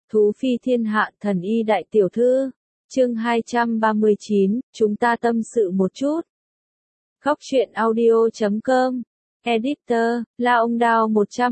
Thú phi thiên hạ thần y đại tiểu thư. Chương 239, chúng ta tâm sự một chút. Góc truyện audio.com. Editor, La Ông Đao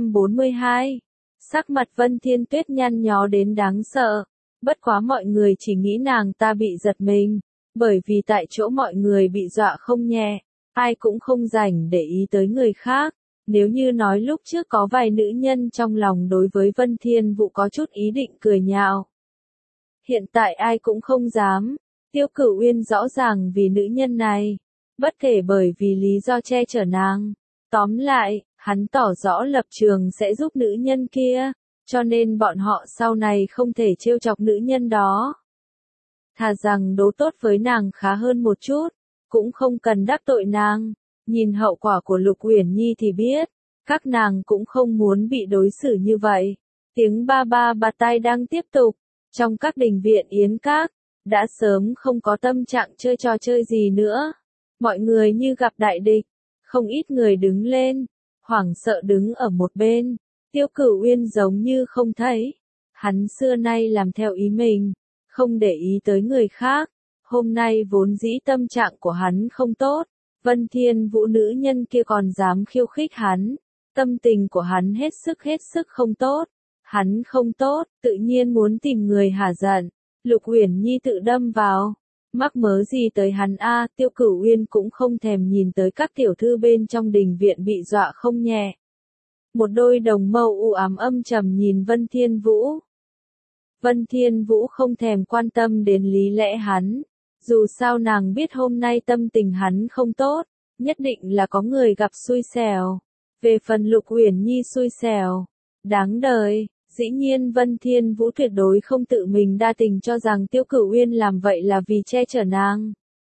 142. Sắc mặt Vân Thiên Tuyết nhăn nhó đến đáng sợ. Bất quá mọi người chỉ nghĩ nàng ta bị giật mình. Bởi vì tại chỗ mọi người bị dọa không nhẹ. Ai cũng không rảnh để ý tới người khác. Nếu như nói lúc trước có vài nữ nhân trong lòng đối với Vân Thiên Vũ có chút ý định cười nhạo. Hiện tại ai cũng không dám. Tiêu Cửu Uyên rõ ràng vì nữ nhân này. Bất kể bởi vì lý do che chở nàng. Tóm lại, hắn tỏ rõ lập trường sẽ giúp nữ nhân kia. Cho nên bọn họ sau này không thể trêu chọc nữ nhân đó. Thà rằng đố tốt với nàng khá hơn một chút. Cũng không cần đắc tội nàng. Nhìn hậu quả của Lục Uyển Nhi thì biết, các nàng cũng không muốn bị đối xử như vậy. Tiếng ba ba bạt tai đang tiếp tục, trong các đình viện yến các, đã sớm không có tâm trạng chơi trò chơi gì nữa. Mọi người như gặp đại địch, không ít người đứng lên, hoảng sợ đứng ở một bên. Tiêu Cửu Uyên giống như không thấy. Hắn xưa nay làm theo ý mình, không để ý tới người khác. Hôm nay vốn dĩ tâm trạng của hắn không tốt. Vân Thiên Vũ nữ nhân kia còn dám khiêu khích hắn. Tâm tình của hắn hết sức không tốt. Hắn không tốt, tự nhiên muốn tìm người hả giận. Lục Uyển Nhi tự đâm vào. Mắc mớ gì tới hắn a? Tiêu Cửu Uyên cũng không thèm nhìn tới các tiểu thư bên trong đình viện bị dọa không nhẹ. Một đôi đồng mâu u ám âm trầm nhìn Vân Thiên Vũ. Vân Thiên Vũ không thèm quan tâm đến lý lẽ hắn. Dù sao nàng biết hôm nay tâm tình hắn không tốt, nhất định là có người gặp xui xẻo. Về phần Lục Uyển Nhi xui xẻo, đáng đời, dĩ nhiên Vân Thiên Vũ tuyệt đối không tự mình đa tình cho rằng Tiêu Cửu Uyên làm vậy là vì che chở nàng.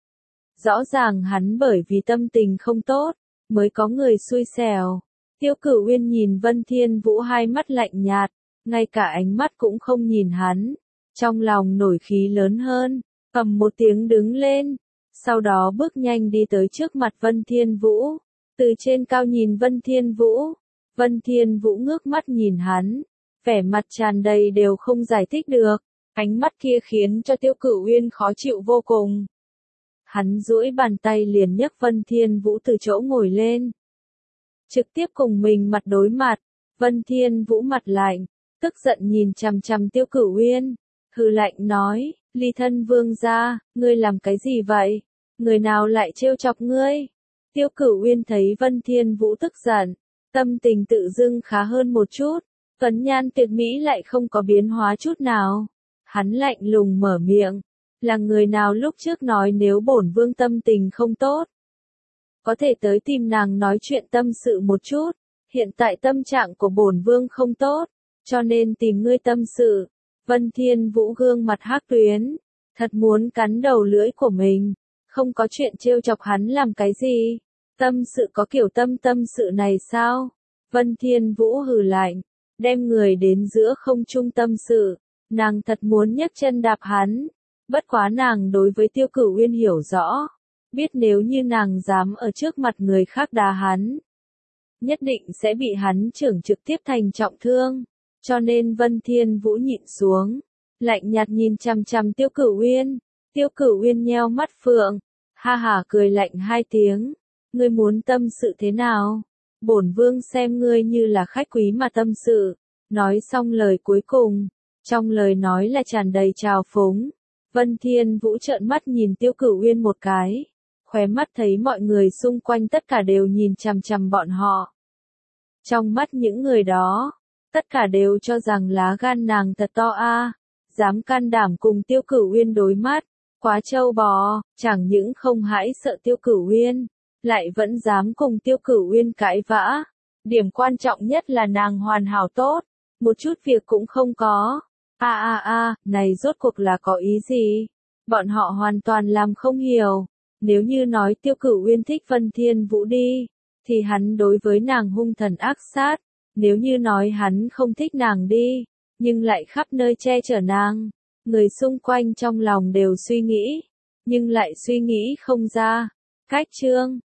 Rõ ràng hắn bởi vì tâm tình không tốt, mới có người xui xẻo. Tiêu Cửu Uyên nhìn Vân Thiên Vũ hai mắt lạnh nhạt, ngay cả ánh mắt cũng không nhìn hắn. Trong lòng nổi khí lớn hơn. Ầm một tiếng đứng lên, sau đó bước nhanh đi tới trước mặt Vân Thiên Vũ, từ trên cao nhìn Vân Thiên Vũ. Vân Thiên Vũ ngước mắt nhìn hắn, vẻ mặt tràn đầy đều không giải thích được, ánh mắt kia khiến cho Tiêu Cửu Uyên khó chịu vô cùng. Hắn duỗi bàn tay liền nhấc Vân Thiên Vũ từ chỗ ngồi lên, trực tiếp cùng mình mặt đối mặt. Vân Thiên Vũ mặt lạnh, tức giận nhìn chằm chằm Tiêu Cửu Uyên, hừ lạnh nói. Ly Thân Vương gia, ngươi làm cái gì vậy? Người nào lại trêu chọc ngươi? Tiêu Cửu Uyên thấy Vân Thiên Vũ tức giận, tâm tình tự dưng khá hơn một chút, tuấn nhan tuyệt mỹ lại không có biến hóa chút nào. Hắn lạnh lùng mở miệng, là người nào lúc trước nói nếu bổn vương tâm tình không tốt, có thể tới tìm nàng nói chuyện tâm sự một chút, hiện tại tâm trạng của bổn vương không tốt, cho nên tìm ngươi tâm sự. Vân Thiên Vũ gương mặt hắc tuyến, thật muốn cắn đầu lưỡi của mình, không có chuyện trêu chọc hắn làm cái gì, tâm sự có kiểu tâm sự này sao? Vân Thiên Vũ hừ lạnh, đem người đến giữa không trung tâm sự, nàng thật muốn nhấc chân đạp hắn, bất quá nàng đối với Tiêu Cửu Uyên hiểu rõ, biết nếu như nàng dám ở trước mặt người khác đá hắn, nhất định sẽ bị hắn chưởng trực tiếp thành trọng thương. Cho nên Vân Thiên Vũ nhịn xuống, lạnh nhạt nhìn chằm chằm Tiêu Cửu Uyên. Tiêu Cửu Uyên nheo mắt phượng, ha hả cười lạnh hai tiếng. Ngươi muốn tâm sự thế nào? Bổn vương xem ngươi như là khách quý mà tâm sự. Nói xong lời cuối cùng, trong lời nói là tràn đầy trào phúng. Vân Thiên Vũ trợn mắt nhìn Tiêu Cửu Uyên một cái, khóe mắt thấy mọi người xung quanh tất cả đều nhìn chằm chằm bọn họ. Trong mắt những người đó, tất cả đều cho rằng lá gan nàng thật to a, dám can đảm cùng Tiêu Cửu Uyên đối mắt, quá trâu bò, chẳng những không hãi sợ Tiêu Cửu Uyên, lại vẫn dám cùng Tiêu Cửu Uyên cãi vã. Điểm quan trọng nhất là nàng hoàn hảo tốt, một chút việc cũng không có. Này rốt cuộc là có ý gì? Bọn họ hoàn toàn làm không hiểu. Nếu như nói Tiêu Cửu Uyên thích Vân Thiên Vũ đi, thì hắn đối với nàng hung thần ác sát. Nếu như nói hắn không thích nàng đi, nhưng lại khắp nơi che chở nàng, người xung quanh trong lòng đều suy nghĩ, nhưng lại suy nghĩ không ra. Cách chương